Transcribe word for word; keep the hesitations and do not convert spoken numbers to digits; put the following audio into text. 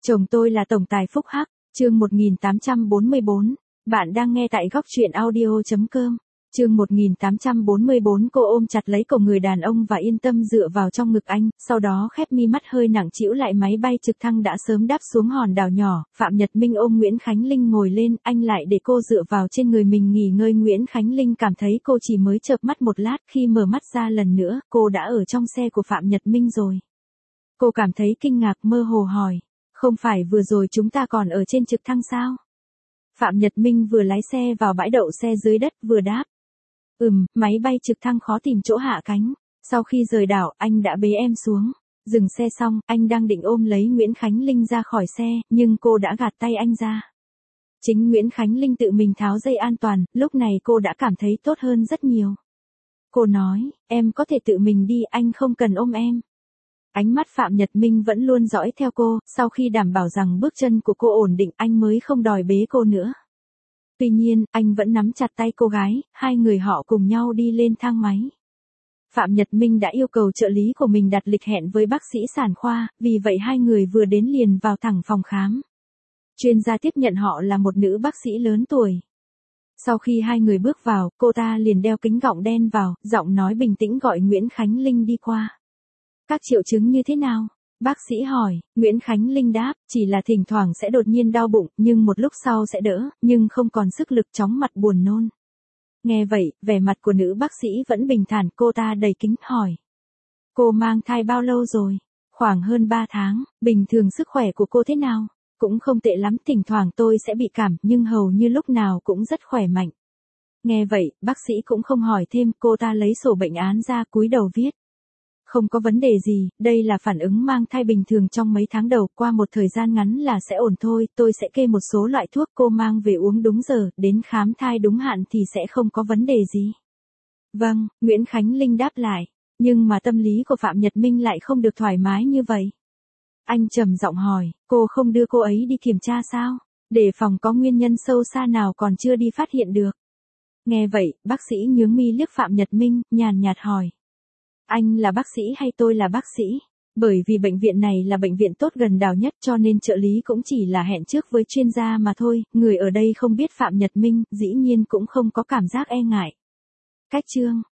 Chồng tôi là tổng tài phúc hắc, chương một nghìn tám trăm bốn mươi bốn. Bạn đang nghe tại góc truyện audio chấm com. Chương một nghìn tám trăm bốn mươi bốn. Cô ôm chặt lấy cổ người đàn ông và yên tâm dựa vào trong ngực anh, sau đó khép mi mắt hơi nặng trĩu lại. Máy bay trực thăng đã sớm đáp xuống hòn đảo nhỏ, Phạm Nhật Minh ôm Nguyễn Khánh Linh ngồi lên, anh lại để cô dựa vào trên người mình nghỉ ngơi. Nguyễn Khánh Linh cảm thấy cô chỉ mới chợp mắt một lát, khi mở mắt ra lần nữa, cô đã ở trong xe của Phạm Nhật Minh rồi. Cô cảm thấy kinh ngạc, mơ hồ hỏi, không phải vừa rồi chúng ta còn ở trên trực thăng sao? Phạm Nhật Minh vừa lái xe vào bãi đậu xe dưới đất vừa đáp. Ừm, máy bay trực thăng khó tìm chỗ hạ cánh. Sau khi rời đảo, anh đã bế em xuống. Dừng xe xong, anh đang định ôm lấy Nguyễn Khánh Linh ra khỏi xe, nhưng cô đã gạt tay anh ra. Chính Nguyễn Khánh Linh tự mình tháo dây an toàn, lúc này cô đã cảm thấy tốt hơn rất nhiều. Cô nói, em có thể tự mình đi, anh không cần ôm em. Ánh mắt Phạm Nhật Minh vẫn luôn dõi theo cô, sau khi đảm bảo rằng bước chân của cô ổn định anh mới không đòi bế cô nữa. Tuy nhiên, anh vẫn nắm chặt tay cô gái, hai người họ cùng nhau đi lên thang máy. Phạm Nhật Minh đã yêu cầu trợ lý của mình đặt lịch hẹn với bác sĩ sản khoa, vì vậy hai người vừa đến liền vào thẳng phòng khám. Chuyên gia tiếp nhận họ là một nữ bác sĩ lớn tuổi. Sau khi hai người bước vào, cô ta liền đeo kính gọng đen vào, giọng nói bình tĩnh gọi Nguyễn Khánh Linh đi qua. Các triệu chứng như thế nào? Bác sĩ hỏi. Nguyễn Khánh Linh đáp, chỉ là thỉnh thoảng sẽ đột nhiên đau bụng, nhưng một lúc sau sẽ đỡ, nhưng không còn sức lực, chóng mặt, buồn nôn. Nghe vậy, vẻ mặt của nữ bác sĩ vẫn bình thản, cô ta đầy kính hỏi. Cô mang thai bao lâu rồi? Khoảng hơn ba tháng, bình thường sức khỏe của cô thế nào? Cũng không tệ lắm, thỉnh thoảng tôi sẽ bị cảm, nhưng hầu như lúc nào cũng rất khỏe mạnh. Nghe vậy, bác sĩ cũng không hỏi thêm, cô ta lấy sổ bệnh án ra cúi đầu viết. Không có vấn đề gì, đây là phản ứng mang thai bình thường trong mấy tháng đầu, qua một thời gian ngắn là sẽ ổn thôi, tôi sẽ kê một số loại thuốc cô mang về uống đúng giờ, đến khám thai đúng hạn thì sẽ không có vấn đề gì. Vâng, Nguyễn Khánh Linh đáp lại, nhưng mà tâm lý của Phạm Nhật Minh lại không được thoải mái như vậy. Anh trầm giọng hỏi, cô không đưa cô ấy đi kiểm tra sao? Để phòng có nguyên nhân sâu xa nào còn chưa đi phát hiện được. Nghe vậy, bác sĩ nhướng mi liếc Phạm Nhật Minh, nhàn nhạt hỏi. Anh là bác sĩ hay tôi là bác sĩ? Bởi vì bệnh viện này là bệnh viện tốt gần đảo nhất cho nên trợ lý cũng chỉ là hẹn trước với chuyên gia mà thôi, người ở đây không biết Phạm Nhật Minh, dĩ nhiên cũng không có cảm giác e ngại. Cách chương